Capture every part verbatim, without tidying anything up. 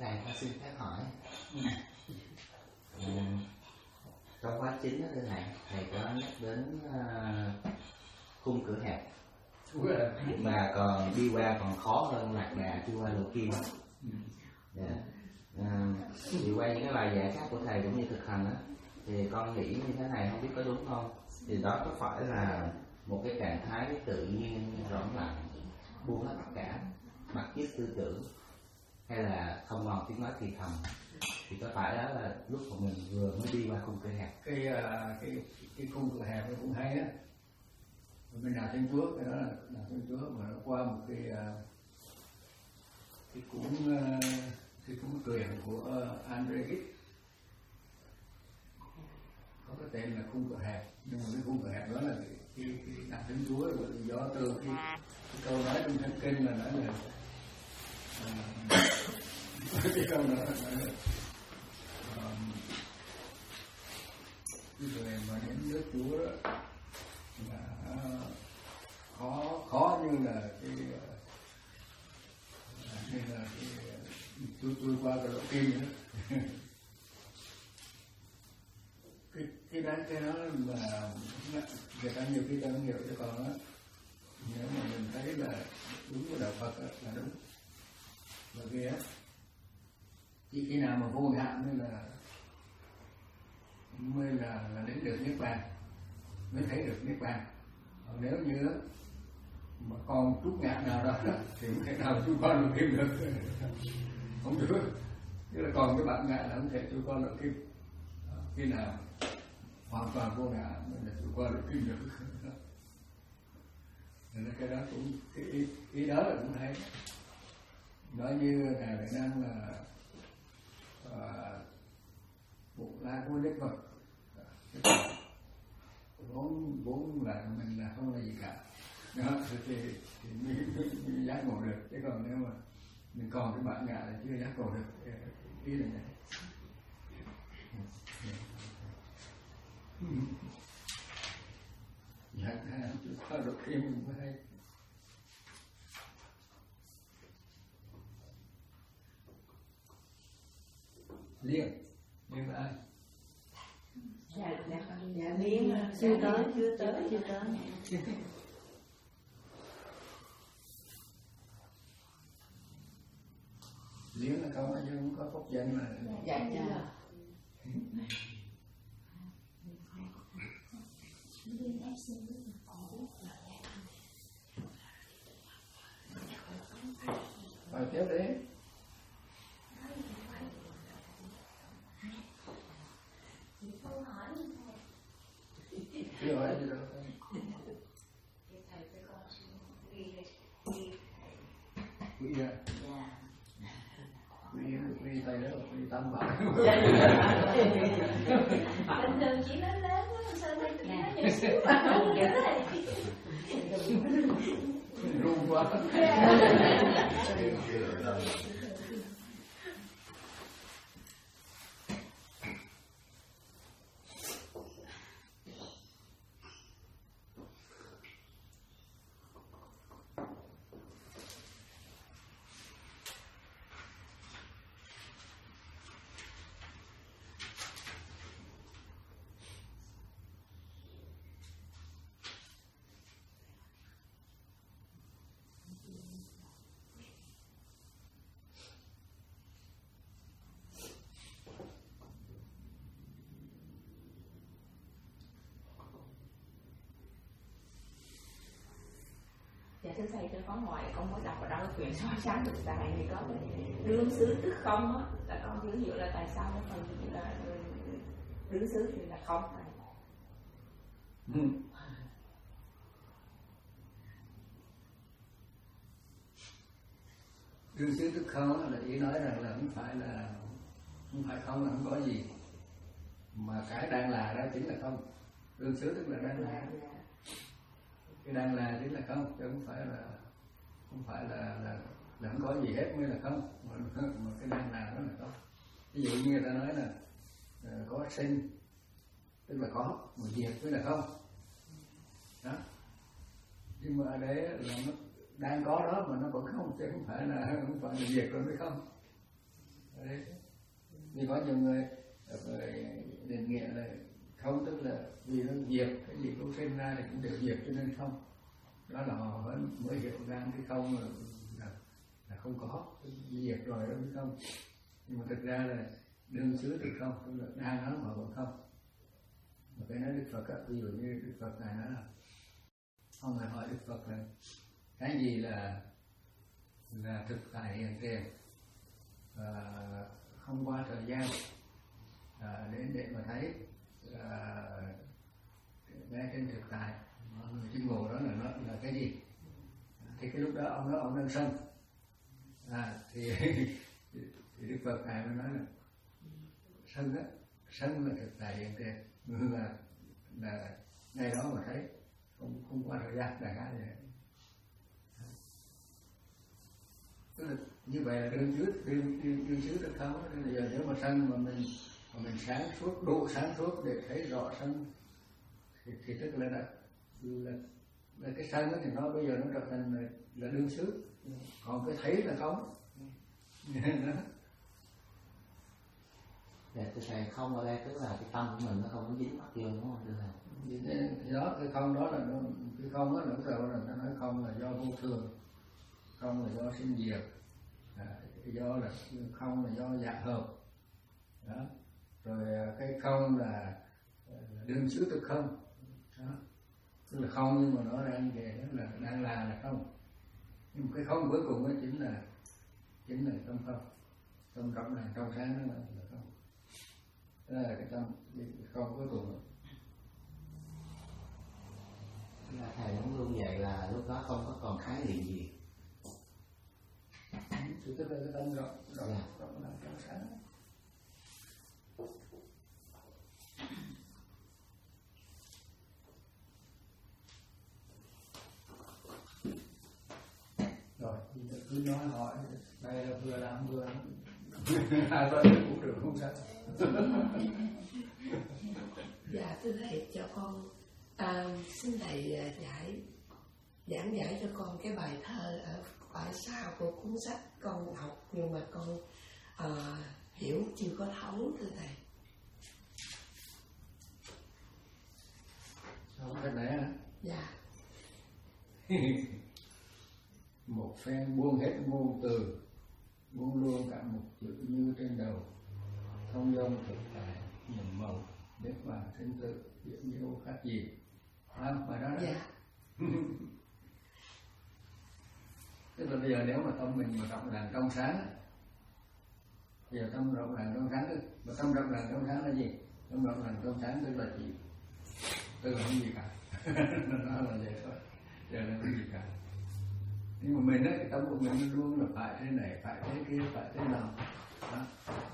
thầy con xin phép hỏi. Ừ. Trong khóa chính đó thưa thầy, thầy có nhắc đến uh, khung cửa hẹp mà còn đi qua còn khó hơn lạc đà đi qua lỗ kim. Yeah. À, thì qua những cái bài giảng khác của thầy cũng như thực hành đó, thì con nghĩ như thế này, không biết có đúng không? Thì đó có phải là một cái trạng thái tự nhiên rỗng lặng, buông hết tất cả, mặc chiếc tư tưởng, hay là không còn tiếng nói thì thầm? Thì có phải đó là lúc mà mình vừa mới đi qua khung cửa hẹp? Cái cái cái khung cửa hẹp nó cũng hay á. Mình nào Thiên Chúa, cái đó là nào Thiên Chúa mà nó qua một cái cái cuốn cái cuốn truyện của Andre Gide, có cái tên là khung cửa hẹp. Nhưng mà cái khung cửa hẹp đó là cái cái, cái đạo Thiên Chúa, do từ cái, cái câu nói trong Thánh Kinh là nói là uh, cái câu nói là cái người mà đến nước Chúa đó là khó khó như là cái như là cái tôi tôi qua cái lỗ kim nữa. cái cái đó cái đó là người ta nhiều khi ta không hiểu cho con đó. Nếu mà mình thấy là đúng của đạo Phật là đúng, bởi vì á chỉ khi nào mà vô hạn mới là mới là là đến được niết bàn, mới thấy được niết bàn. Còn nếu như mà còn chút ngã nào đó thì không thể nào chú con được kim được, không được. Tức là còn cái bạn ngã là không thể chú con được kim. Khi nào hoàn toàn vô ngã mới là chú con được kim được. Nên cái đó cũng cái ý, ý đó là cũng hay. Nói như ngài Đại Năng là Bộ La của Đức Phật, vốn vốn là mình là không là gì cả. Đó, thì, thì, thì mới, mới, mới giác ngộ được. Chứ còn nếu mà mình còn cái bản ngã là chưa giác ngộ được. Ý là này. Dạ, chúng ta đôi khi mình mới hay. Liên, Liên là ai? Dạ, dạ, dạ, Liên chưa tới, chưa tới, chưa tới. Liên là không, chứ không có phúc danh mà. Dạ, dạ. Rồi tiếp đi. Chưa hỏi gì đâu. Quý ra. Quý, quý tay đó, quý tam bảo. Bình thường chỉ nói lớn đó, sao đây chỉ nói nhỏ xíu mà không kiểu này. Rung quá. Dạ thưa thầy, tôi có ngoài con mới đọc ở đâu quyển so sánh được tài thì có đương xứ tức không á, là con dữ hiệu là tại sao nó phần là đương xứ thì là không thầy. Ừ. Đương xứ tức không là ý nói rằng là không phải là không phải không là không có gì, mà cái đang là đó chính là không. Đương xứ tức là đang là, cái đang là chính là không, chứ không phải là không phải là là, là không có gì hết mới là không, mà, mà cái đang là đó là không. Ví dụ như người ta nói là uh, có sinh tức là có, mà diệt tức là không đó. Nhưng mà ở đấy là nó đang có đó mà nó vẫn không, chứ không phải là không phải là diệt rồi mới không. Đấy. Vì có nhiều người, người định nghĩa là không, tức là vì nó diệt cái gì cũng sinh ra thì cũng đều diệt cho nên không. Đó là họ vẫn mới hiểu ra cái không là, là, là không có, diệt rồi đó chứ không. Nhưng mà thực ra là đương xứ từ không, tức là đang nó mà vẫn không. Mà cái nói Đức Phật á, ví dụ như Đức Phật này nói là ông người hỏi Đức Phật là cái gì là là thực tại hiện tiền, à, không qua thời gian à, đến để mà thấy à, ngay trên thực tại người chứng ngộ đó là nó là cái gì. Thì cái lúc đó ông nói ông đang sân à, thì, thì Đức Phật này mới nói là sân á, sân là thực tại hiện tiền, là là ngay đó mà thấy, không không qua thời gian đại khái vậy. Tức là như vậy là đương xứ đương đương đương xứ được không? Nên là giờ nếu mà sân mà mình mà mình sáng suốt, độ sáng suốt để thấy rõ sân thì, thì tức là là, là, là cái sân đó thì nó bây giờ nó trở thành là, là đương xứ, còn cái thấy là không. Để tôi thầy không ở đây tức là cái tâm của mình nó không có dính mắc vô, đúng không thưa thầy? Thì đó, cái không đó là nó, cái không đó là lúc đầu là ta nói không là do vô thường, không là do sinh diệt, à, do là không là do dạ hợp đó. Rồi cái không là đương xứ thực không đó. Tức là không nhưng mà nó đang về đó là đang là là không, nhưng mà cái không cuối cùng đó chính là chính là tâm không, tâm rộng là trong sáng đó là, là không. Đó là cái tâm cái không cuối cùng đó. Là thầy muốn luôn vậy là lúc đó không có còn khái niệm gì. Thì tức là cái tâm rộng rộng rộng là trong sáng. Rồi, cứ nói hỏi, đây là vừa làm vừa hai bên cũng được, không sao. Dạ thưa thầy, cho con à, xin thầy giải giảng giải cho con cái bài thơ ở ở sau của cuốn sách con học nhưng mà con à, hiểu chưa có thấu thưa thầy. Không cái này hả? Dạ. Một phen buông hết ngôn từ, buông luôn cả một chữ như trên đầu, không dông thực tại nhìn màu nếp vàng sinh tử diễn nhiêu khác gì. À, bài đó đó. Dạ. Tức là bây giờ nếu mà tâm mình mà rộng ràng trong sáng, bây giờ tâm rộng ràng trong sáng, mà tâm rộng ràng trong sáng là gì? Tâm rộng ràng trong sáng tức là gì? Tức là không gì cả. Nó là vậy thôi, giờ là không gì cả. Nhưng mà mình á, cái tâm của mình luôn là phải thế này, phải thế kia, phải thế nào đó.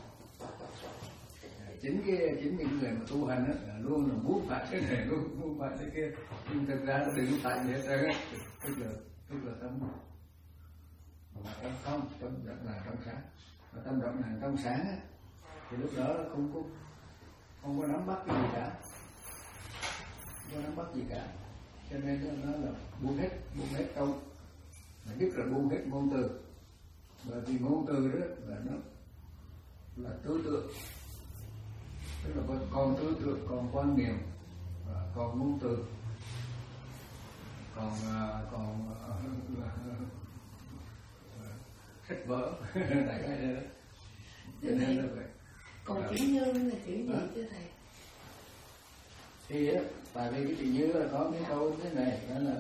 Chính cái chính những người mà tu hành á, luôn là muốn phải thế này, luôn muốn phải thế kia, nhưng thực ra nó đừng phải gì hết trơn á. Tức là tức là tâm mà tâm không, tâm rộng ràng trong sáng. Và tâm rộng ràng trong sáng á, thì lúc đó không có không có nắm bắt cái gì cả, không có nắm bắt gì cả, cho nên nó là buông hết, buông hết câu, mà nhất là buông hết ngôn từ, bởi vì ngôn từ đó là nó là tư tưởng, tức là còn tư tưởng, còn quan niệm, còn ngôn từ, còn còn sách vở, đại cái đó. Cho nên là vậy. Còn chữ như là chữ gì thưa thầy? Thì á, tại vì cái chữ như là có cái câu thế này, đó là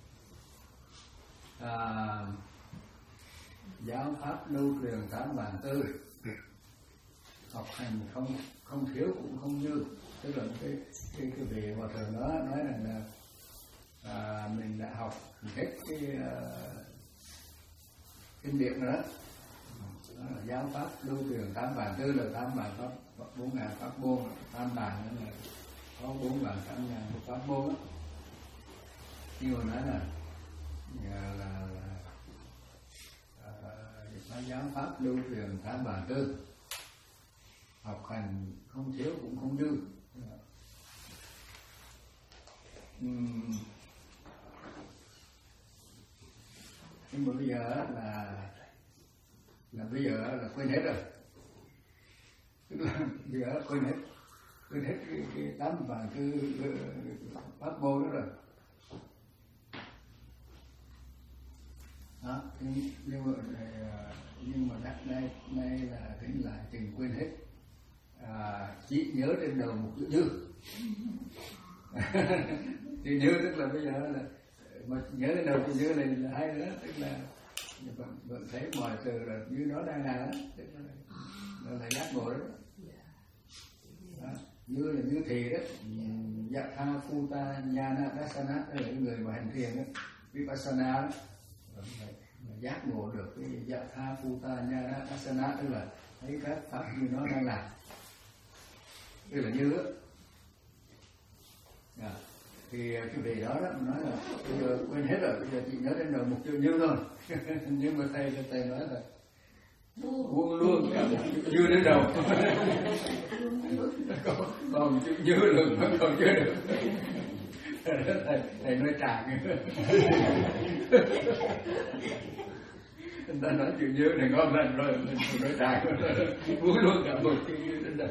à, giáo pháp lưu truyền tám bản tư, học hành không không thiếu cũng không dư. Tức là cái cái cái vị hòa thượng đó nói rằng là à, mình đã học hết cái uh, kinh điển rồi đó. Đó là giáo pháp lưu truyền tám bản tư là tám bản pháp bốn ngàn pháp môn, tam bản nữa là có bốn bản tám ngàn pháp môn đó. Nhưng mà nói là là, là, là uh, giáo pháp lưu truyền tám bản tư, học hành không thiếu cũng không dư. Uhm. Nhưng mà bây giờ là là bây giờ là quên hết rồi, tức là bây giờ quên hết quên hết cái, cái tánh và cái, cái, cái pháp môn đó rồi. Đó, nhưng, nhưng mà nhưng mà đắc đây đây là tính lại chừng quên hết, à, chỉ nhớ trên đầu một chữ như. Chữ như tức là bây giờ là mà nhớ đến đầu chữ như này là hay nữa, tức là vẫn, vẫn thấy mọi từ là như nó đang là đó, tức là nó là giác ngộ đó. Đó, như là như thì đó, dạ tha phu ta nhana dasana, tức là người mà hành thiền đó, vipassana đó, giác ngộ được cái dạ tha phu ta nhana dasana, tức là thấy các pháp như nó đang làm, tức là như đó. À, thì cái vị đó đó nói là bây giờ quên hết rồi, bây giờ chỉ nhớ đến đầu một chữ như thôi. Nhưng mà thầy thầy nói là buông luôn cả một chữ như đến đầu. còn, còn chữ như luôn vẫn còn chưa được. thầy, thầy nói tràn. Người ta nói chữ như này ngon lành rồi, mình nói tràn. Buông luôn cả một chữ như đến đầu.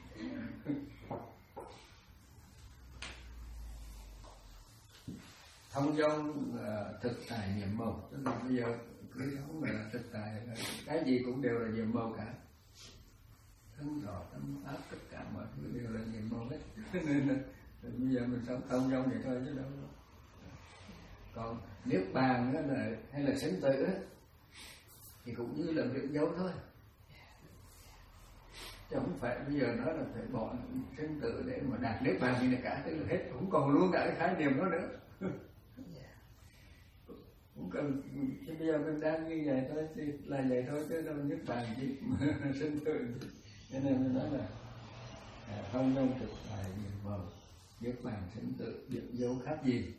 Thông dong là thực tại nhiệm màu, tức là bây giờ cứ sống là thực tại, cái gì cũng đều là nhiệm màu cả, thân rõ tâm pháp tất cả mọi thứ đều là nhiệm màu hết. Nên là bây giờ mình sống thông dong vậy thôi chứ đâu. Còn niết bàn đó là hay là sinh tử đó, thì cũng như là việc dấu thôi, chứ không phải bây giờ nói là phải bỏ sinh tử để mà đạt niết bàn gì này cả, tức là hết, cũng còn luôn cả cái khái niệm đó nữa. Cũng cần, chứ bây giờ mình đang như vậy thôi thì là vậy thôi, chứ đâu nhất bàn gì sinh tử. Cho nên mình nói là không dong thực tại nhiệm màu, nhất bàn sinh tử, điểm dấu khác gì.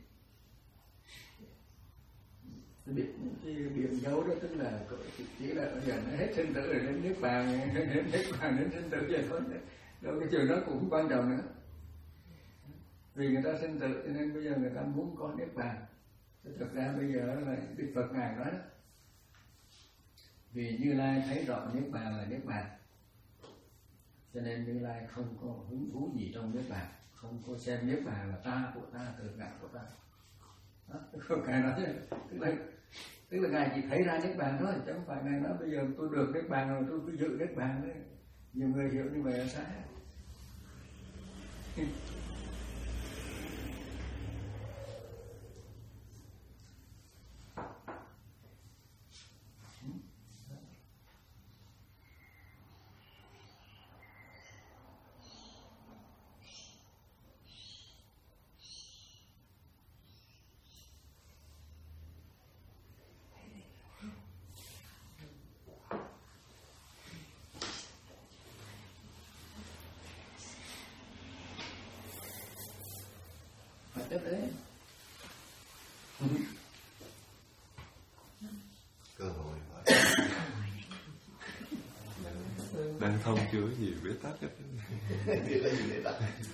Điểm, điểm dấu đó tức là chỉ là bây giờ nó hết sinh tử rồi đến niết bàn, hết niết bàn đến sinh tử vậy thôi, đâu cái chuyện đó cũng không quan trọng nữa. Vì người ta sinh tử cho nên bây giờ người ta muốn có niết bàn. Thực ra bây giờ là Đức Phật Ngài nói đó, vì Như Lai thấy rõ niết bàn là niết bàn, cho nên Như Lai không có hứng thú gì trong niết bàn, không có xem niết bàn là ta của ta, tự ngã của ta. Đó, Đức Phật Ngài nói tức là tức là Ngài chỉ thấy ra niết bàn thôi, chứ không phải Ngài nói bây giờ tôi được niết bàn rồi tôi cứ giữ niết bàn đấy. Nhiều người hiểu như vậy là sai. Tiếp đấy. Cơ hội đang thông chưa gì bế tắc hết. Cái gì bế tắc?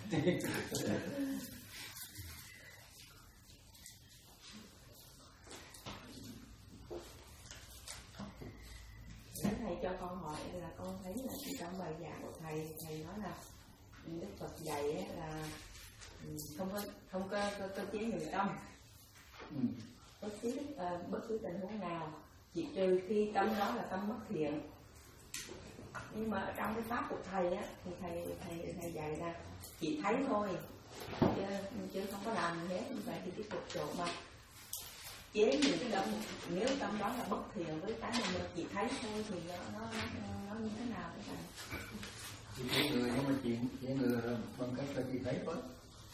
Thầy cho con hỏi là con thấy là trong bài giảng của thầy, thầy nói là Đức Phật dạy là không có không có cơ, cơ chế người tâm, ừ. bất cứ uh, bất cứ tình huống nào, chỉ trừ khi tâm đó là tâm bất thiện. Nhưng mà trong cái pháp của thầy á, thì thầy thầy thầy dạy là chỉ thấy thôi, chứ, chứ không có làm gì hết. Như vậy thì cái cuộc trộn mà chế những cái tâm, nếu tâm đó là bất thiện với cái mà mình chỉ thấy thôi thì nó nó nó, nó như thế nào thế này? Chỉ người nhưng mà chỉ chỉ người bằng cách là chỉ thấy thôi.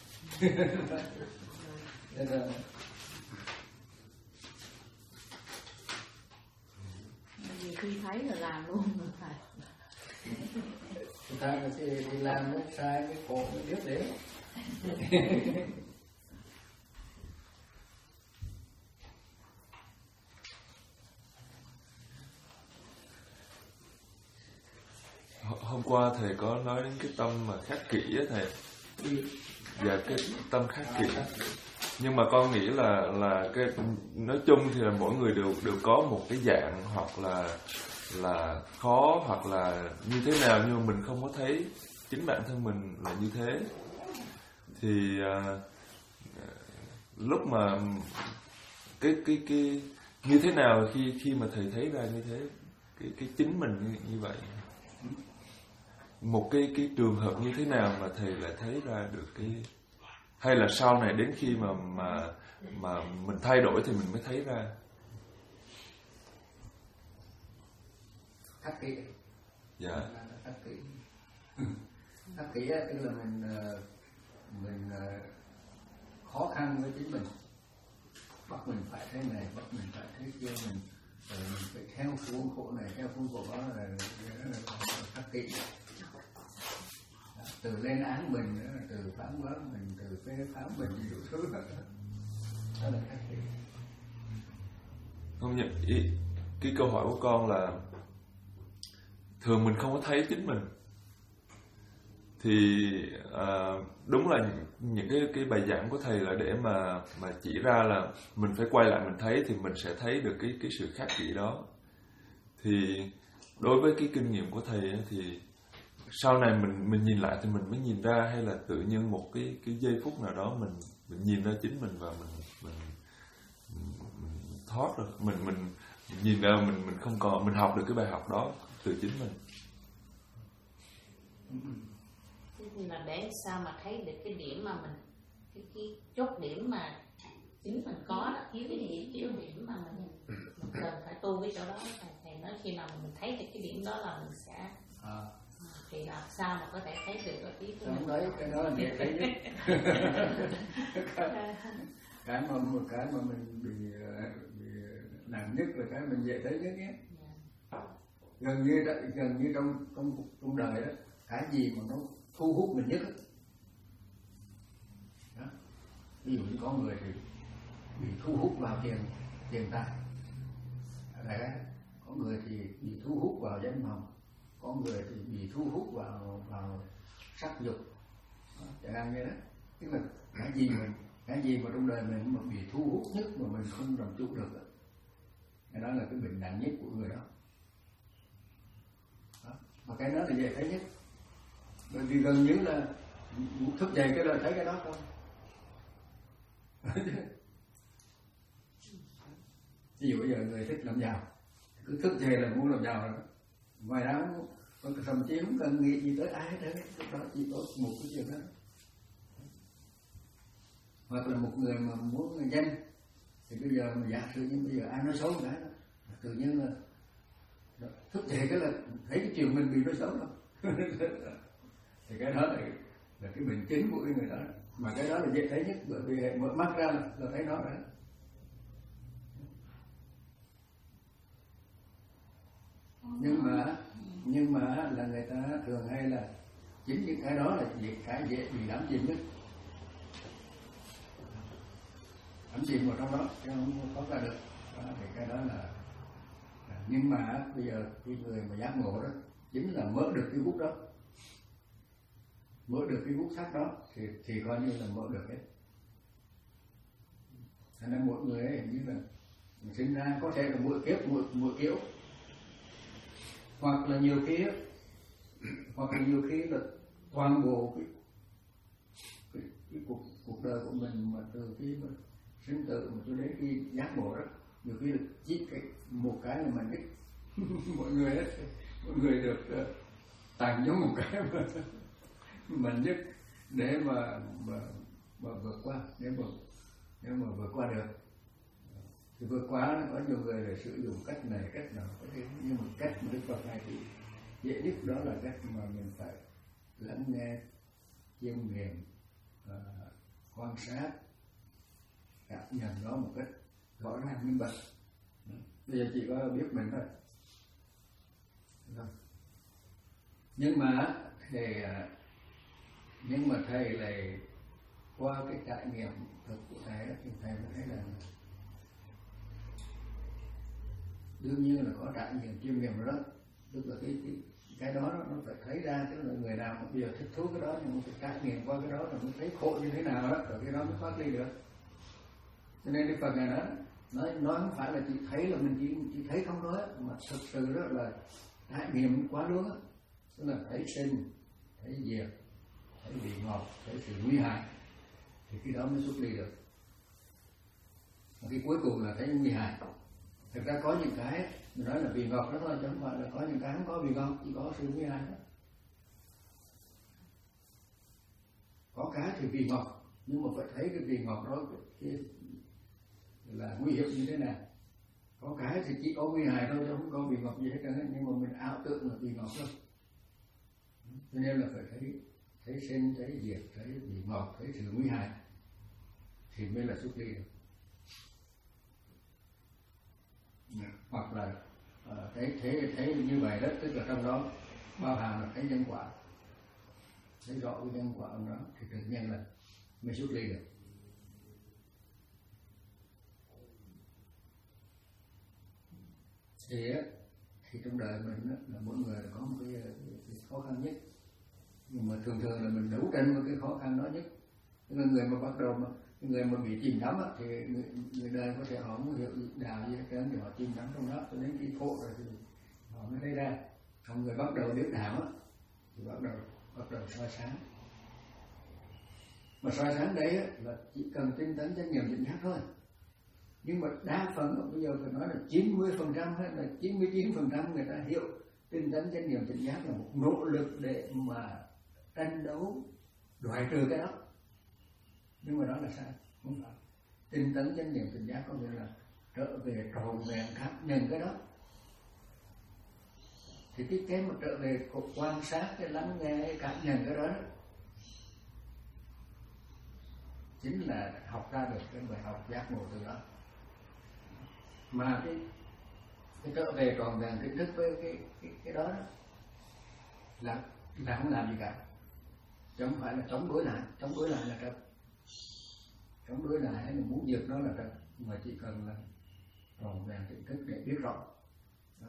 Nên là vì khi thấy là làm luôn rồi thầy. Người ta thì đi làm nó sai cái khổ nó biết đấy. Hôm qua thầy có nói đến cái tâm mà khắc kỷ á thầy. Và cái tâm khắc kỷ nhưng mà con nghĩ là là cái nói chung thì là mỗi người đều đều có một cái dạng hoặc là là khó hoặc là như thế nào, nhưng mà mình không có thấy chính bản thân mình là như thế. Thì à, lúc mà cái cái cái như thế nào khi khi mà thầy thấy ra như thế, cái cái chính mình như, như vậy, một cái cái trường hợp như thế nào mà thầy lại thấy ra được cái, hay là sau này đến khi mà mà mà mình thay đổi thì mình mới thấy ra? Khắc kỷ. Dạ. Khắc kỷ. Khắc kỷ á, tức là mình mình khó khăn với chính mình, bắt mình phải thế này, bắt mình phải thế kia, mình mình phải theo khuôn khổ này, theo khuôn khổ đó là, là khắc kỷ. Từ lên án mình, từ phán đoán mình, từ phê phán mình, nhiều thứ đó, đó là khắc kỷ. Không nhận ý, cái câu hỏi của con là thường mình không có thấy chính mình, thì à, đúng là những cái cái bài giảng của thầy là để mà mà chỉ ra là mình phải quay lại mình thấy thì mình sẽ thấy được cái cái sự khác biệt đó. Thì đối với cái kinh nghiệm của thầy ấy, thì sau này mình mình nhìn lại thì mình mới nhìn ra, hay là tự nhiên một cái cái giây phút nào đó mình mình nhìn ra chính mình và mình mình, mình, mình thoát rồi, mình, mình mình nhìn ra mình mình không còn, mình học được cái bài học đó từ chính mình. Nhưng mà để sao mà thấy được cái điểm mà mình, cái, cái chốt điểm mà chính mình có đó, thiếu cái điểm, thiếu điểm mà mình, mình cần phải tu cái chỗ đó. Thầy, thầy nói khi nào mình thấy được cái điểm đó là mình sẽ à. Thì làm sao mà có thể thấy được cái ý của mình? Đấy, cái đó là dễ thấy nhất. cái, cái mà một cái mà mình bị, bị nặng nhất là cái mình dễ thấy nhất nhé. Yeah. Gần như gần như trong trong trong đời đó, cái gì mà nó thu hút mình nhất đó. Ví dụ như có người thì bị thu hút vào tiền tiền tài, đấy. Có người thì bị thu hút vào danh vọng, có người thì bị thu hút vào vào sắc dục, chẳng hạn như đó. Tức là cái gì mình cái gì mà trong đời mình mà bị thu hút nhất mà mình không làm chủ được, cái đó là cái bệnh nặng nhất của người đó. Đó. Và cái đó là dễ thấy nhất, bởi vì gần như là thức dậy cái là thấy cái đó không. Ví dụ bây giờ người thích làm giàu, cứ thức dậy là muốn làm giàu rồi, ngoài đó thậm chí không cần nghĩ gì tới ai hết đấy, lúc đó chỉ có một cái chuyện đó. Hoặc là một người mà muốn danh thì bây giờ mà giả sử như bây giờ ai nói xấu cái tự nhiên là thức dậy cái là thấy cái chuyện mình bị nói xấu đâu. Thì cái đó là, là cái bệnh chính của cái người đó, mà cái đó là dễ thấy nhất, bởi vì mở mắt ra là, là thấy nó rồi. Nhưng mà nhưng mà là người ta thường hay là chính những cái đó là cái dễ bị đắm chìm nhất, đắm chìm vào trong đó chứ không có ra được. Đó, thì cái đó là, nhưng mà bây giờ cái người mà giác ngộ đó chính là mở được cái hút đó, mở được cái hút sắc đó thì thì coi như là mở được hết. Cho nên mỗi người ấy như là sinh ra có thể là mỗi kiếp mỗi mỗi kiểu, hoặc là nhiều khi hoặc là nhiều khi là toàn bộ cái, cái, cái cuộc cuộc đời của mình mà từ khi mà sinh tử mà cho đến khi giác ngộ đó, nhiều khi là chỉ cái một cái là mình biết mọi người ấy, mọi người được uh, tặng cho một cái mà mình nhất để mà mà mà vượt qua, để mà nếu mà vượt qua được. Thì vượt qua có nhiều người là sử dụng cách này cách nào có thể, nhưng mà cách mà Đức Phật này thì dễ nhất, đó là cách mà mình phải lắng nghe, chiêm nghiệm, uh, quan sát, cảm nhận nó một cách rõ ràng minh bạch. Bây giờ chỉ có biết mình thôi. Được. Nhưng mà thầy nhưng mà thầy lại qua cái trải nghiệm thực của thầy thì thầy mới thấy là đương nhiên là có trải nghiệm chiêm nghiệm đó, tức là cái cái cái đó nó phải thấy ra, tức là người nào mà bây giờ thích thú cái đó nhưng mà phải trải nghiệm qua cái đó là mới thấy khổ như thế nào đó, rồi cái đó mới thoát ly được. Cho nên Đức Phật này nói nói nói không phải là chỉ thấy là mình chỉ, chỉ thấy không nói, mà thực sự đó là trải nghiệm quá lớn á, tức là thấy sinh, thấy diệt, thấy vị ngọt, thấy sự nguy hại, thì khi đó mới xuất ly được. Và cái cuối cùng là thấy nguy hại. Thực ra có những cái mình nói là vị ngọt đó thôi, chứ không phải là có những cái không có vị ngọt, chỉ có sự nguy hại đó. Có cái thì vị ngọt, nhưng mà phải thấy cái vị ngọt đó cái là nguy hiểm như thế nào. Có cái thì chỉ có nguy hại thôi, chứ không có vị ngọt gì hết trơn, nhưng mà mình ảo tưởng là vị ngọt thôi. Cho nên là phải thấy thấy sinh, thấy diệt, thấy vị ngọt, thấy sự nguy hại thì mới là xuất ly được. Hoặc là uh, thấy thấy thấy như vậy đó, tức là trong đó bao hàm là thấy nhân quả, thấy rõ cái nhân quả của nó thì tự nhiên là mới xuất ly được. Thì thì trong đời mình đó, là mỗi người có một cái, cái khó khăn nhất, nhưng mà thường thường là mình đấu tranh với cái khó khăn đó nhất. Tức là người mà bắt đầu mà người mà bị chìm đắm á, thì người, người đời có thể họ không hiểu đạo gì hết trơn, thì họ chìm đắm trong đó cho đến khi khổ rồi thì họ mới thấy ra. Còn người bắt đầu biết đạo á thì bắt đầu bắt đầu soi sáng. Mà soi sáng đấy á, là chỉ cần tinh tấn chánh niệm tỉnh giác thôi. Nhưng mà đa phần bây giờ phải nói là chín mươi phần trăm hay là chín mươi chín phần trăm người ta hiểu tinh tấn chánh niệm tỉnh giác là một nỗ lực để mà tranh đấu loại trừ cái đó. Nhưng mà đó là sai, không phải. Tinh tấn chánh niệm tỉnh giác có nghĩa là trở về trọn vẹn cảm nhận cái đó. Thì cái cái mà trở về quan sát, cái lắng nghe, cái cảm nhận cái đó, đó chính là học ra được cái bài học giác ngộ từ đó. Mà cái cái trở về trọn vẹn tỉnh thức với cái cái cái đó, đó là là không làm gì cả, chứ không phải là chống đối lại. Chống đối lại là trật, chống đối lại hay là muốn diệt nó là trật, mà chỉ cần là trọn vẹn tỉnh thức để biết rõ đó.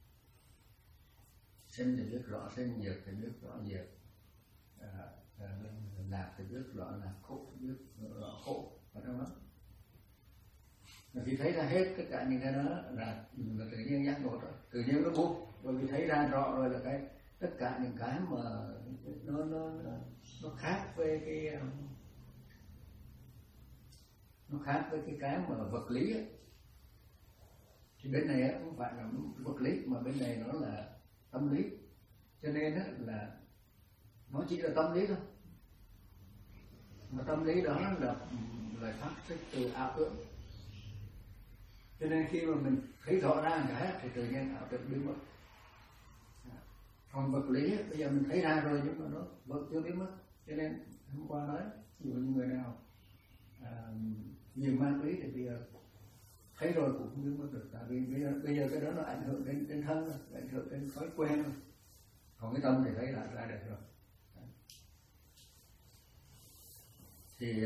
Sinh thì biết rõ sinh, diệt thì biết rõ diệt, à, à, lạc thì biết rõ là khổ, biết rõ khổ ở trong đó. Mà khi thấy ra hết tất cả những cái đó là, là tự nhiên giác ngộ rồi, tự nhiên nó buông. Bởi vì thấy ra rõ rồi là cái tất cả những cái mà nó nó nó khác với cái nó khác với cái cái mà vật lý ấy. Thì bên này á không phải là vật lý, mà bên này nó là tâm lý. Cho nên á là nó chỉ là tâm lý thôi. Mà tâm lý đó là là phát xuất từ ảo tưởng. Cho nên khi mà mình thấy rõ ra cái thì tự nhiên ảo tưởng biến mất. Còn vật lý bây giờ mình thấy ra rồi nhưng mà nó vẫn chưa biến mất. Cho nên hôm qua nói ví dụ như người nào à, nhiều ma túy thì bây giờ thấy rồi cũng không biến mất được. Tại vì bây giờ, bây giờ cái đó nó ảnh hưởng đến, đến thân, ảnh hưởng đến thói quen. Còn cái tâm thì thấy lại ra được rồi. Thì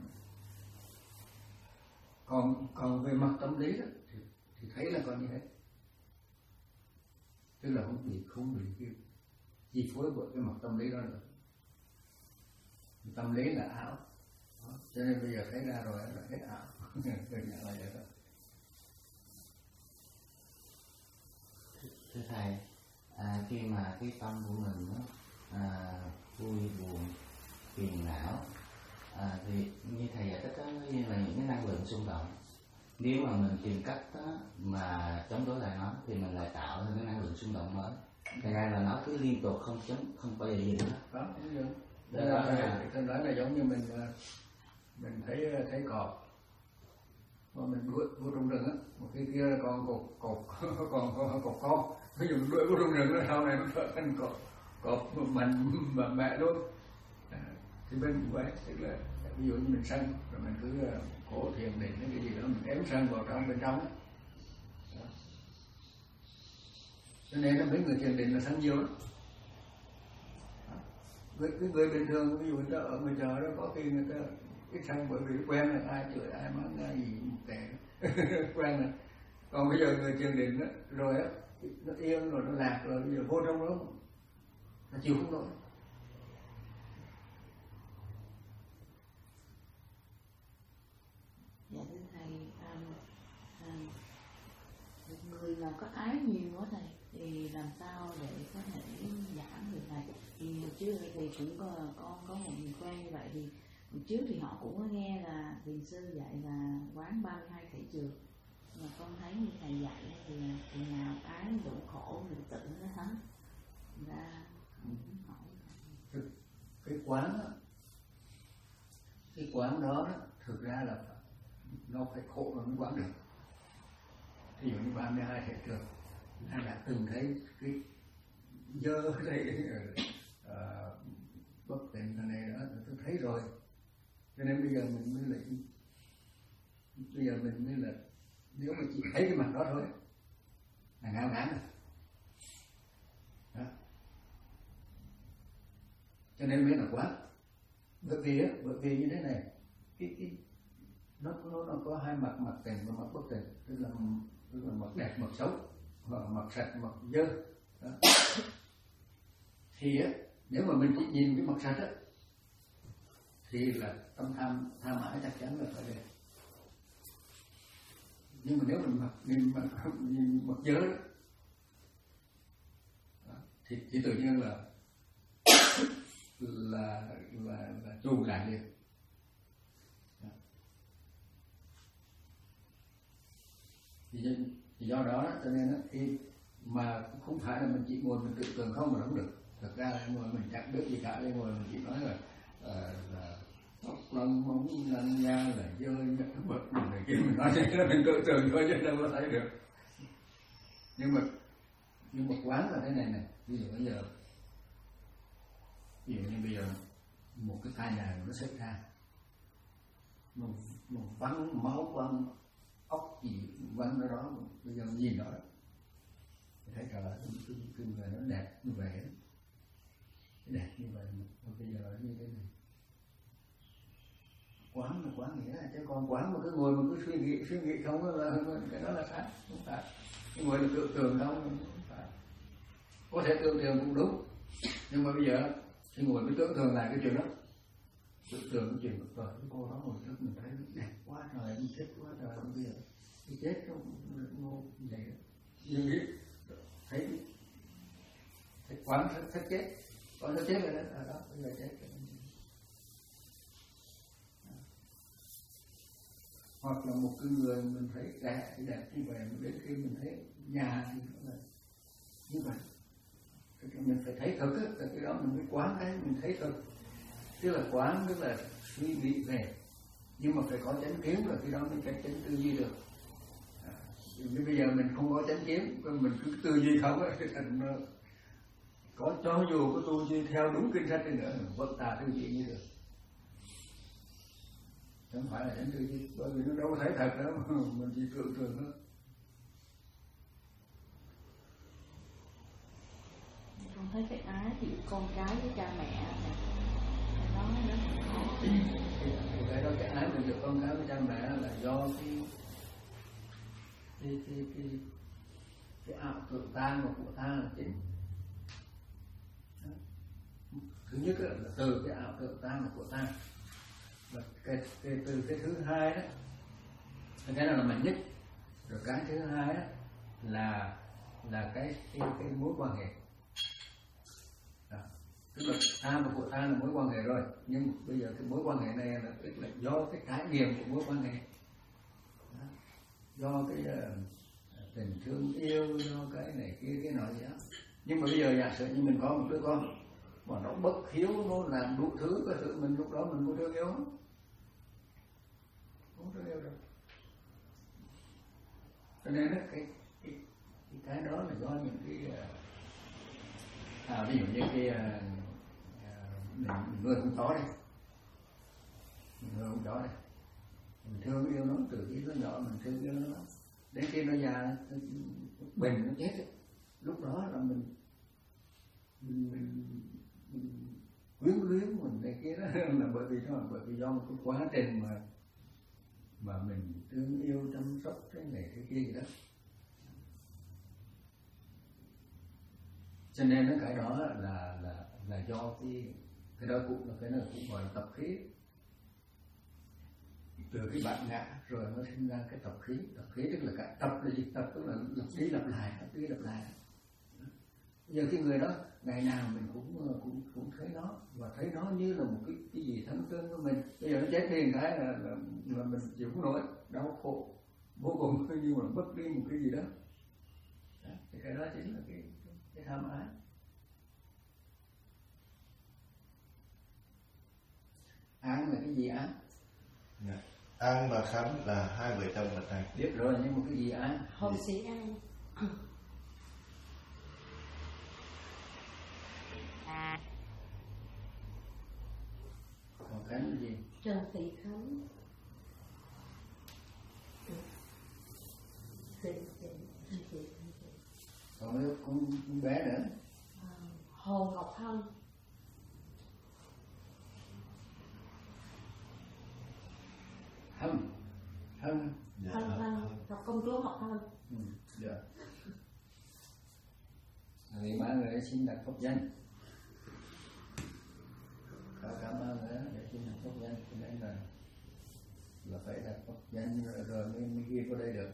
còn còn về mặt tâm lý đó thì, thì thấy là còn như thế, tức là không bị không bị cái chi phối bởi cái mặt tâm lý đó nữa. Tâm lý là ảo đó. Cho nên bây giờ thấy ra rồi là hết ảo. Đơn giản là vậy đó. Thưa thầy, à, khi mà cái tâm của mình đó, à, vui buồn phiền não, à, thì như thầy giải thích đó, nó như là những cái năng lượng xung động. Nếu mà mình tìm cách đó, mà chống đối lại nó thì mình lại tạo ra cái năng lượng xung động mới. Thành ra là nó cứ liên tục không chống, không bao giờ gì nữa. Đó, đúng rồi. Đó là, là, là, là, là giống như mình mình thấy thấy cọp mà mình đuổi vô trong rừng á, một khi kia còn cọp cọp còn có cọp con, ví dụ đuổi vô trong rừng đó, sau này nó trở thành cọp cọp mạnh mà mẹ luôn. À, thì bên cũng vậy, tức là ví dụ như mình sân rồi mình cứ khổ thiền định cái gì đó mình ém sân vào trong bên trong á. Cho nên là mấy người thiền định là sân nhiều lắm. Với cái người bình thường ví dụ người ta ở ngoài chợ đó có khi người ta ít sân bởi vì quen là ai chửi ai mắng ai gì kệ quen rồi. Còn bây giờ người thiền định đó, rồi á nó yên rồi nó lạc rồi bây giờ vô trong đó nó chịu không nổi. Dạ thưa thầy, người nào có ái nhiều quá thầy thì làm sao để có thể giảm được thầy? Thì hồi trước thì cũng có, con có một người quen như vậy, thì hồi trước thì họ cũng có nghe là thiền sư dạy là quán ba mươi hai thể trường, mà con thấy như thầy dạy thì người nào ái đủ khổ thì tự nó hết ra hỏi. cái, cái quán đó, cái quán đó, đó thực ra là nó phải khổ mà mới quán được. Ví dụ như ba mươi hai thể trường, anh đã từng thấy cái dơ đây uh, bất tịnh này đó, tôi thấy rồi. Cho nên bây giờ mình mới là bây giờ mình mới là nếu mà chỉ thấy cái mặt đó thôi là ngao ngán rồi đó. Cho nên mới là quán. Bởi vì á, bởi vì như thế này, cái cái nó nó nó có hai mặt, mặt tịnh và mặt bất tịnh, tức là tức là mặt đẹp, mặt xấu, và mặt sạch, mặt dơ đó. Thì á, nếu mà mình chỉ nhìn cái mặt sạch á thì là tâm tham tham ái chắc chắn là phải đẹp. Nhưng mà nếu mình mặt nhìn mặt nhìn mặt dơ đó, thì thì tự nhiên là là là là chùn lại liền. Thì, thì do đó cho nên đó, khi mà không phải là mình chỉ ngồi mình tự tưởng không mà không được. Thực ra là ngồi mình chẳng biết gì cả, đây ngồi mình chỉ nói là uh, là tóc lông móng lăn da là dơ nhất bật mình này kia, mình nói thế là mình tự tưởng thôi chứ đâu có thấy được. Nhưng mà nhưng mà quán là thế này này, ví dụ bây giờ ví dụ như bây giờ một cái tai nạn nó xảy ra, một một văng máu văng ốc gì văng ở đó, bây giờ nhìn đó thấy trời ơi, cái, cái người nó đẹp như vậy, đẹp như vậy, mà bây giờ như thế này. Quán là quán nghĩa, chứ còn quán mà cứ ngồi mà cứ suy nghĩ suy nghĩ không là cái đó là khác, không phải. Cái ngồi là tưởng tượng không, không phải. Có thể tưởng tượng cũng đúng, nhưng mà bây giờ khi ngồi mới tưởng tượng lại cái chuyện đó, tưởng tượng cái chuyện trời cái cô đó ngồi trước mình thấy đẹp quá trời, mình chết quá trời, bây giờ đi chết không ngô như vậy đó. Nhưng nghĩ thấy thấy quán thấy chết, quán thấy chết rồi đó, à đó bây giờ chết. Hoặc là một cái người mình thấy đẹp đẹp như vậy, đến khi mình thấy nhà thì nó là như vậy. Mình phải thấy thực á, cái đó mình mới quán cái mình thấy thực. Tức là quán tức là suy nghĩ về, nhưng mà phải có chánh kiến rồi khi đó mình phải chánh tư duy được. À, bây giờ mình không có chánh kiến, mình cứ tư duy không á, cái thành có cho dù có tu duy theo đúng kinh sách đi nữa, vẫn tà tư duy như được. Không phải là chánh tư duy, bởi vì nó đâu có thấy thật đâu, mình chỉ tưởng tượng thôi. Con thấy cái ái thì con cái với cha mẹ này, nó nó khó. Cái đó cái ái mình được con cái với cha mẹ là do cái cái cái cái, cái ảo tưởng ta và của ta là chính. Đó. Thứ nhất là từ cái ảo tưởng ta và của ta, và cái, cái từ cái thứ hai đó, cái nào là mạnh nhất, rồi cái thứ hai đó là là cái cái, cái mối quan hệ. Tức là ta và của ta là mối quan hệ rồi, nhưng bây giờ cái mối quan hệ này là tức là do cái trải nghiệm của mối quan hệ, đó. Do cái uh, tình thương yêu, do cái này kia cái nọ gì đó. Nhưng mà bây giờ giả sử như mình có một đứa con mà nó bất hiếu, nó làm đủ thứ cái thứ, mình lúc đó mình có thương yêu không? Không thương yêu đâu. Cho nên đó, cái, cái cái cái đó là do những cái uh, à, ví dụ như cái uh, mình, mình nuôi con chó đây, mình nuôi con chó đây, mình thương yêu nó từ khi nó nhỏ, mình thương yêu nó đến khi nó già bình nó chết ấy. Lúc đó là mình mình, mình, mình quyến luyến mình này kia đó là bởi vì nó bởi vì do một cái quá trình mà mà mình thương yêu chăm sóc cái này cái kia gì đó. Cho nên nó cái đó là là là do cái cái đó cũng là cái này cũng gọi là tập khí. từ cái bản ngã rồi nó sinh ra cái tập khí. Tập khí tức là cả tập là gì? Tập tức là lặp đi lặp lại, lặp đi lặp lại. Giờ cái người đó ngày nào mình cũng cũng cũng thấy nó và thấy nó như là một cái cái gì thân cơn của mình. Bây giờ nó chết đi cái là, là, là mình chịu không nổi, đau khổ vô cùng, như mà mất đi một cái gì đó. Đó, thì cái đó chính là cái cái, cái tham ái. Án là cái gì án? Yeah. An và Khánh là hai vợ chồng ở đây. Biết rồi, nhưng mà cái gì án? Hôn sĩ An. Còn Khánh là gì? Trần Thị Khánh. Còn cái con, con bé nữa? Hồ Ngọc Hân. Hân. Hân. Dạ, Hân Hân. Ngọc công chúa Ngọc Hân. Ừ, được. Thì ba người xin đặt pháp danh. Cảm ơn nữa để xin đặt pháp danh, cho nên là là phải đặt pháp danh rồi, rồi mới, mới ghi vào đây được.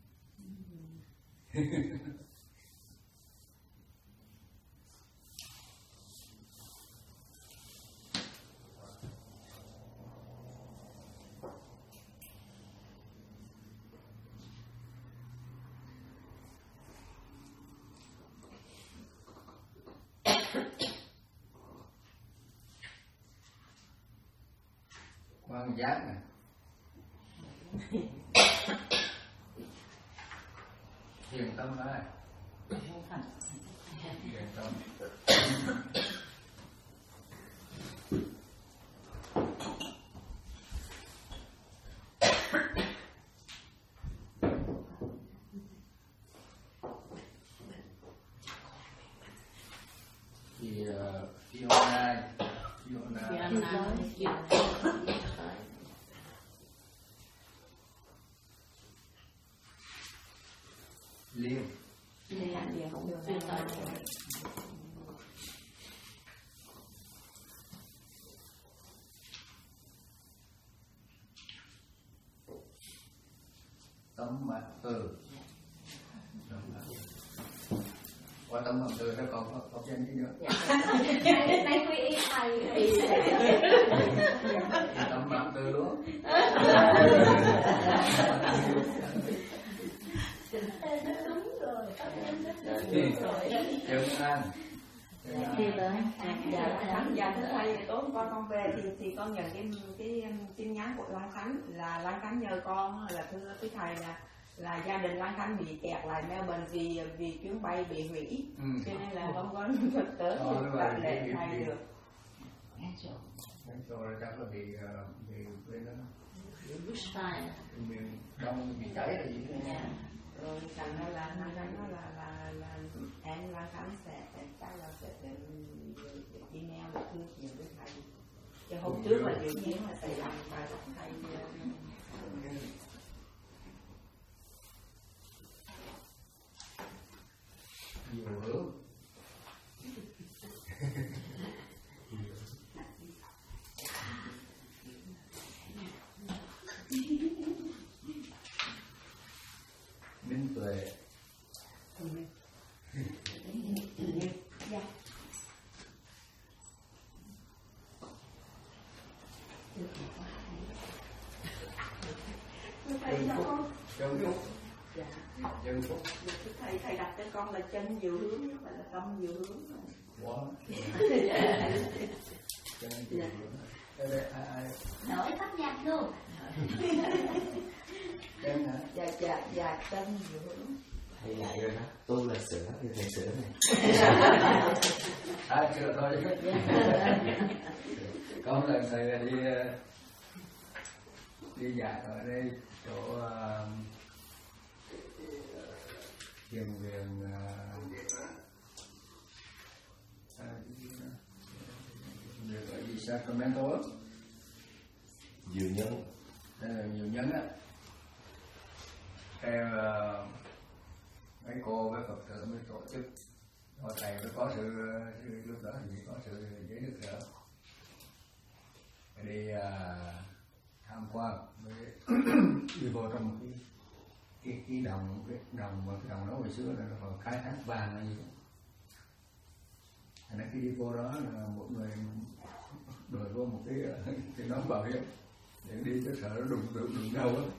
Quan giác này. Thiền tâm ai? Thiền tâm. Thì Fiona, Fiona, Fiona, Fiona. Liên. Liên làm gì không được. Chưa tới. Tấm mặt từ. Qua tấm mặt từ nó còn có có danh gì nữa? Đây quy y thầy. Tấm mặt từ luôn. Chân An. Thì tới. Dạ, Khánh, dạ thưa thầy, tối hôm qua con về thì thì con nhận cái cái tin nhắn của Lan Khánh là Lan Khánh nhờ con là thưa cái thầy là là gia đình Lan Khánh bị kẹt lại Melbourne vì vì chuyến bay bị hủy, Ừ. cho nên là không có thực tế Thôi, được vậy gặp lễ thì- thầy thì- được. Rồi chắc là bị bị bên đó Bushfire. bị đông bị cháy là gì nữa. Rồi thành ra là Lan Khánh nói là là là em Lan Khánh sẽ sẽ chắc là sẽ sẽ email là thư chuyện với thầy. Chứ hôm trước là dự kiến là thầy làm bài tập thầy Nhiều hướng. Minh tuệ. thầy cho con. Chân phúc. Dạ. Chân phúc. Thầy thầy đặt cho con là chân dự hướng chứ không phải là tâm dự hướng. Quá. Chân dự hướng. Đây đây ai ai. Đổi pháp danh luôn. Chân hả? Dạ dạ dạ chân dự hướng. Thầy dạy rồi đó, tu là sửa thì thầy sửa này. Ai chưa thôi. Con lần thầy đi đi dạy ở đây chỗ uh, thiền viện được ở gì Sacramento á, Diệu nhân. đây là nhiều nhân á. Theo uh, mấy cô với Phật tử mới tổ chức, và thầy mới có sự, sự lúc đó thì có sự giới đức nữa đi uh, tham quan đi vô trong một cái cái cái đồng cái đồng mà cái đồng đó hồi xưa là nó còn khai thác vàng là gì đó. Thành ra khi đi vô đó là một người đổi vô một cái cái nón bảo hiểm để đi cái sợ nó đụng đụng đụng đâu á.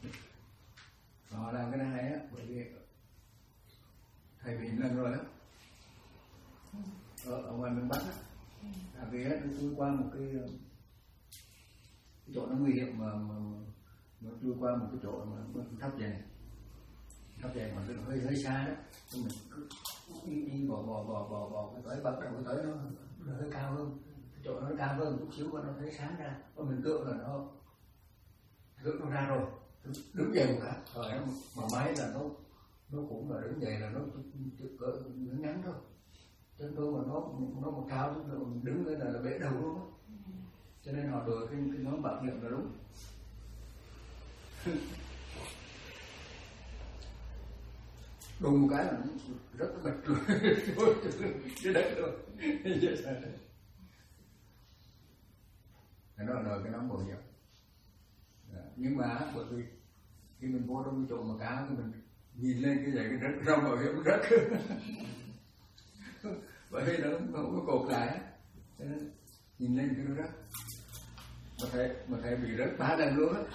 Họ làm cái này hay á, bởi vì thầy bị lần rồi á, ở, ở ngoài miền Bắc á, là vì á nó chui qua một cái, cái chỗ nó nguy hiểm mà, mà nó chui qua một cái chỗ mà nó thấp vậy này, thấp vậy mà nó hơi hơi xa đó, mình cứ đi, đi bò bò bò bò bò cái tới bắt đầu cái tới nó, nó hơi cao hơn, cái chỗ nó cao hơn chút xíu mà nó thấy sáng ra, và mình tưởng là nó tưởng nó ra rồi, đứng dậy một cái, rồi mà máy là nó nó cũng là đứng dậy là nó cỡ ngắn ngắn thôi, chân tôi mà nó nó một cao chứ đứng lên là, là bể đầu luôn á, cho nên họ đổi cái cái nón bảo hiểm là đúng. Đùng một cái là rất bật rồi cái đất rồi cái đó là cái nón bảo hiểm. Nhưng mà bởi vì khi mình vô trong cái chỗ mà cá thì mình nhìn lên cái giày cái đất rong bảo hiểm rất bởi vì nó không có cột lại cho nên nhìn lên cái nó rất mà thấy mà thấy bị rớt ba lần luôn á.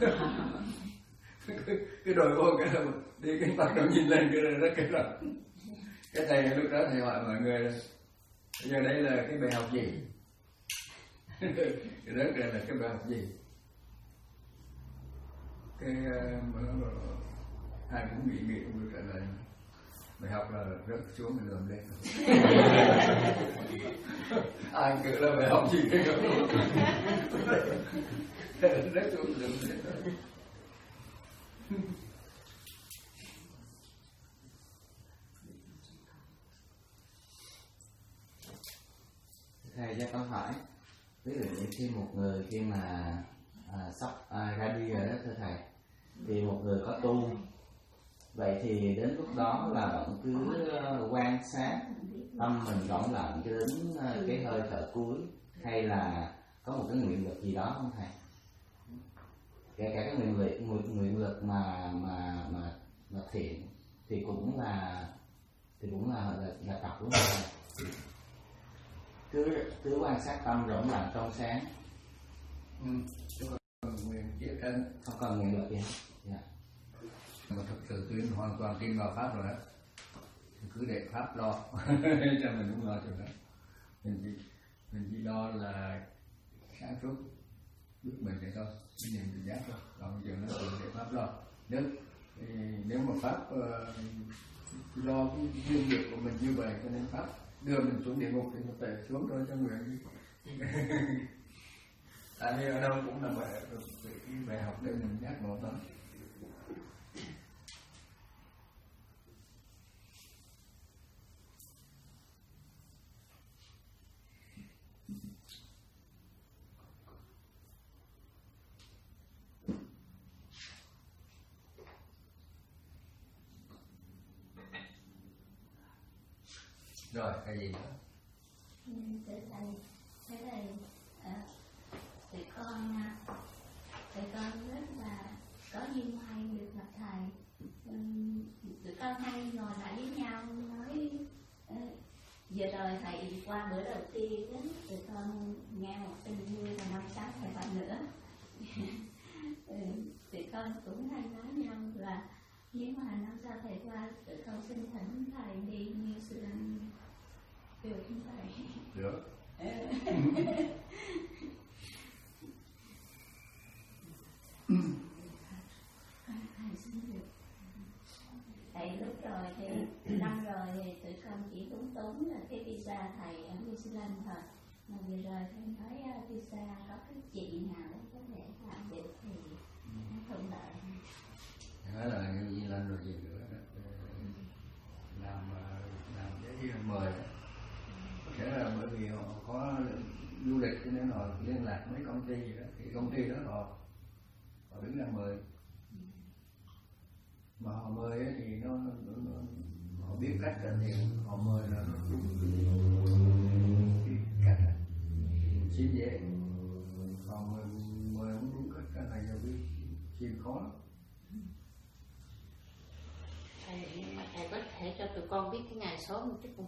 Cái đồi vô cái là đi cái bắt đầu nhìn lên cái rất cái rồi cái thầy lúc đó thầy hỏi mọi người là bây giờ đây là cái bài học gì. Cái rớt này là cái bài học gì. Cái uh, ai cũng nghĩ nghĩ không được trả lời. Bài học là rớt xuống mình lượm lên. Ai cứ là bài học gì cái đó. Rớt xuống lượm lên. Thầy cho câu hỏi, ví dụ như khi một người khi mà à, sắp à, ra đi rồi đó thưa thầy, thì một người có tu, vậy thì đến lúc đó là bạn cứ uh, quan sát tâm mình rỗng lặng cho đến uh, cái hơi thở cuối, hay là có một cái nguyện lực gì đó không thầy? Kể cả cái nguyện lực nguyện, nguyện lực mà mà mà mà thiện thì cũng là thì cũng là là, là tập đúng không thầy? cứ cứ quan sát tâm rỗng lặng trong sáng. Ừ. Nguyện chia thân không cần nguyện lực gì hết. Yeah. Mà thực sự tuyên hoàn toàn tin vào pháp rồi đó thì cứ để pháp lo cho mình không lo chuyện đó. Mình chỉ mình chỉ lo là sáng suốt biết mình vậy thôi, cái niềm tự giác thôi, còn chuyện đó để pháp lo. Nếu nếu mà pháp uh, lo cái duyên nghiệp của mình như vậy cho nên pháp đưa mình xuống địa ngục thì mình phải xuống thôi cho nguyện đi. Tại vì ở đâu cũng là bài, cái bài học để mình giác ngộ tới. Rồi, cái gì nữa? Thưa thầy, thế thầy, à, tụi con, tụi con rất là có duyên may được gặp thầy. Um, tụi con hay ngồi lại với nhau nói, uh, vừa rồi thầy qua bữa đầu tiên đó, tụi con nghe một tin vui là năm sau thầy bệnh nữa. Tụi con cũng hay nói nhau là nếu mà năm sau thầy qua, tụi con xin thỉnh thầy đi New Zealand. Được không thầy? Được. Thầy xin được. Tại lúc rồi thì năm rồi thì tụi con chỉ túng túng là cái visa thầy ở New Zealand thôi. Mà vừa rồi thầy nói visa có cái chị nào có thể làm được thì thuận lợi. Nói là New Zealand rồi gì nữa làm làm cái mời. Thế là bởi vì họ có du lịch cho nên họ liên lạc mấy công ty gì đó, thì công ty đó họ họ đứng ra mời, mà họ mời ấy thì nó, nó, nó họ biết cách là thì họ mời là nó đúng cái cách xin dễ, còn mời mời không đúng cách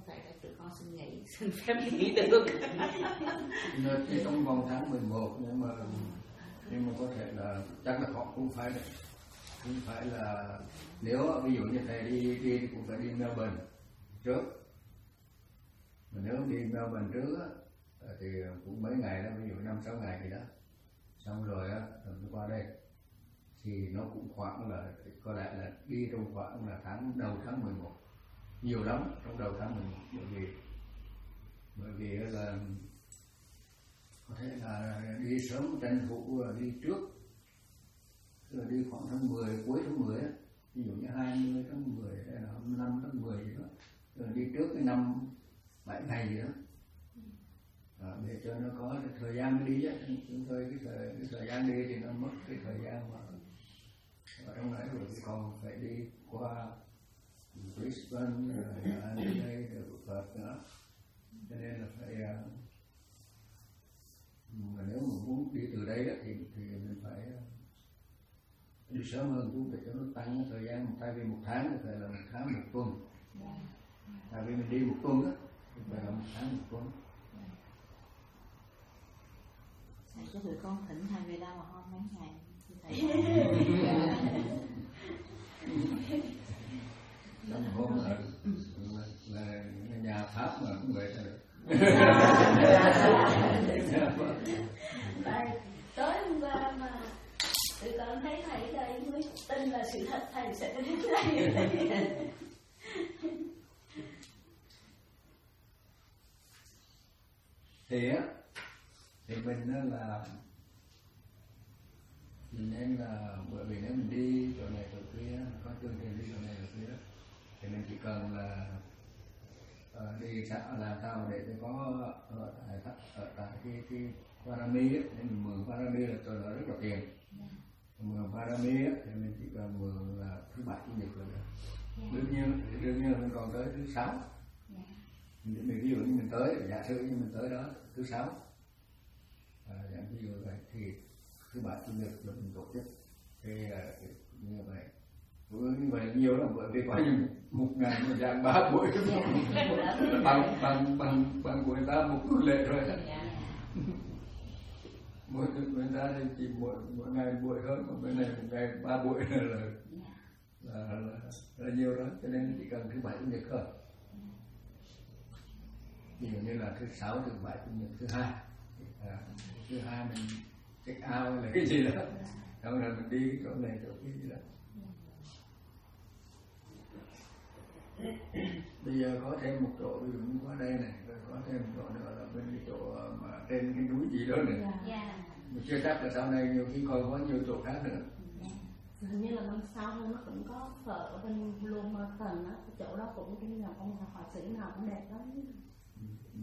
thầy để tụi con xin nghỉ, xin phép nghỉ được. Thì trong vòng tháng mười một, nhưng mà nhưng mà có thể là chắc là họ cũng phải cũng phải là nếu ví dụ như thầy đi đi thì cũng phải đi Melbourne trước, mà nếu đi Melbourne trước á, thì cũng mấy ngày đó, ví dụ năm sáu ngày gì đó, xong rồi á rồi qua đây thì nó cũng khoảng là có lẽ là đi trong khoảng là tháng đầu tháng mười một, nhiều lắm trong đầu tháng mười một, bởi vì bởi vì là có thể là đi sớm tranh thủ đi trước, rồi đi khoảng tháng mười, cuối tháng mười á, ví dụ như hai mươi tháng mười hay là hai mươi lăm tháng mười gì đó, rồi đi trước cái năm bảy ngày gì đó, à, để cho nó có thời gian đi á. Chúng tôi cái thời cái thời gian đi thì nó mất cái thời gian mà ở trong đấy, rồi còn phải đi qua Brisbane rồi Adelaide rồi Perth nữa, cho nên là phải mà nếu mà muốn đi từ đây á, thì thì mình phải đi sớm hơn chút để cho nó tăng cái thời gian, thay vì một tháng thì phải là một tháng một tuần, tại vì mình đi một tuần á thì phải là một tháng một tuần. Thầy có tụi con thỉnh thầy về đâu mà không mấy ngày thầy. Trong hôm là, là, là nhà Pháp mà cũng vậy thôi. Tối hôm qua mà tụi con thấy thầy đây mới tin là sự thật thầy sẽ đến đây. Thì á thì mình đó là mình nên là, bởi vì nếu mình đi chỗ này chỗ kia, có chương trình đi chỗ này chỗ kia thì mình chỉ cần là uh, đi sao làm sao để cho có ở tại ở tại cái cái Parami á, để mình mượn Parami là tôi nói rất là tiền. Mượn Parami á thì mình chỉ cần mượn là thứ bảy chủ nhật là được. Đương nhiên đương nhiên là mình còn tới thứ sáu. Mình ví dụ như mình tới, giả sử như mình tới đó thứ sáu, à, dạng ví dụ vậy thì thứ bảy chủ nhật là mình tổ chức cái như vậy. Như vậy là nhiều lắm, bởi vì có như một ngày một dạng ba buổi bằng bằng bằng bằng của người ta một tuần lễ rồi. Mỗi người ta thì chỉ mỗi mỗi ngày buổi hơn, còn bên này một ngày ba buổi là là, là là là nhiều đó, cho nên chỉ cần thứ bảy chủ nhật thôi. Ví dụ như là thứ sáu, thứ bảy, chủ nhật, thứ hai, à, thứ hai mình check out là cái gì đó, xong rồi mình đi chỗ này chỗ kia gì đó. Bây giờ có thêm một chỗ, ví dụ như qua đây này, rồi có thêm một chỗ nữa là bên cái chỗ mà trên cái núi gì đó này. Yeah. Mình chưa chắc là sau này nhiều khi còn có nhiều chỗ khác nữa. Hình như là năm sau nó cũng có phở ở bên Blue Mountain á, cái chỗ đó cũng cũng là ông họa sĩ nào cũng đẹp lắm. Ừ, ừ.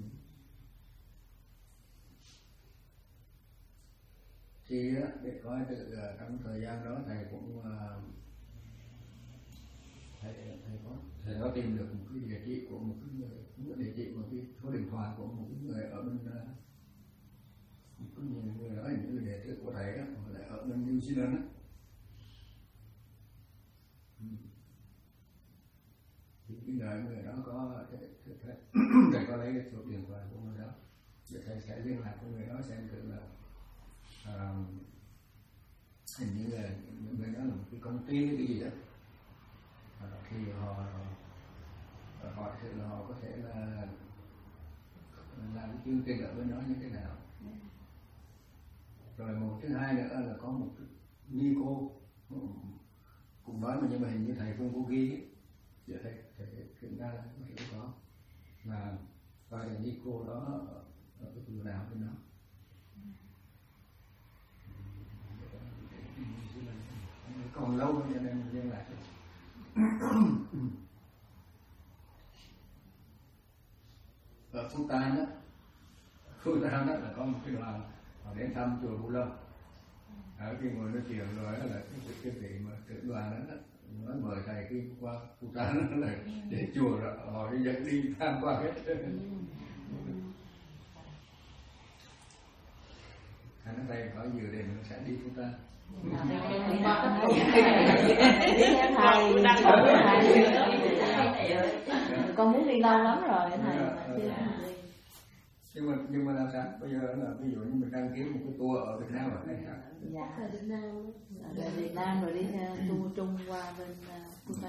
Thì để coi từ trong thời gian đó thầy cũng thầy thầy có thầy có tìm được một cái địa chỉ của một cái người, một địa chỉ một cái số điện thoại của một cái người ở bên một cái người, người đó, những người đệ tử của thầy đó, lại ở bên New Zealand đó. Ừ. Thì cái người người đó có thầy, thầy, thầy có lấy cái số điện thoại của người đó, để thầy sẽ liên lạc với người đó xem thử là à, hình như là người đó là một cái công ty cái gì đó, à, thì họ hỏi thử là họ có thể là làm cái chương trình ở bên đó như thế nào. Rồi một thứ hai nữa là có một Nico cũng nói mà, nhưng mà hình như thầy không có ghi, thì thầy thầy kiểm tra là có thể có, là coi là Nico đó ở cái vùng nào bên đó. Còn lâu cho nên mình liên lạc. Ở Phú Tan đó, Phú Tan đó là có một cái đoàn họ đến thăm chùa Bù Lâm. Ở khi ngồi nói chuyện rồi đó là cái cái vị mà trưởng đoàn đó, đó nói mời thầy khi qua Phú Tan đó là để chùa rồi họ đi dẫn đi tham quan hết. Thầy nói thầy có dự định sẽ đi Phú Tan. Thầy con muốn đi lâu lắm rồi thầy Dạ, mà chưa dạ. đi. nhưng mà nhưng mà làm sao bây giờ là ví dụ như mình đăng ký một cái tour ở Việt Nam ở đây sao? Dạ. Ở Việt Nam Về Việt Nam rồi đi uh, tour chung qua bên uh,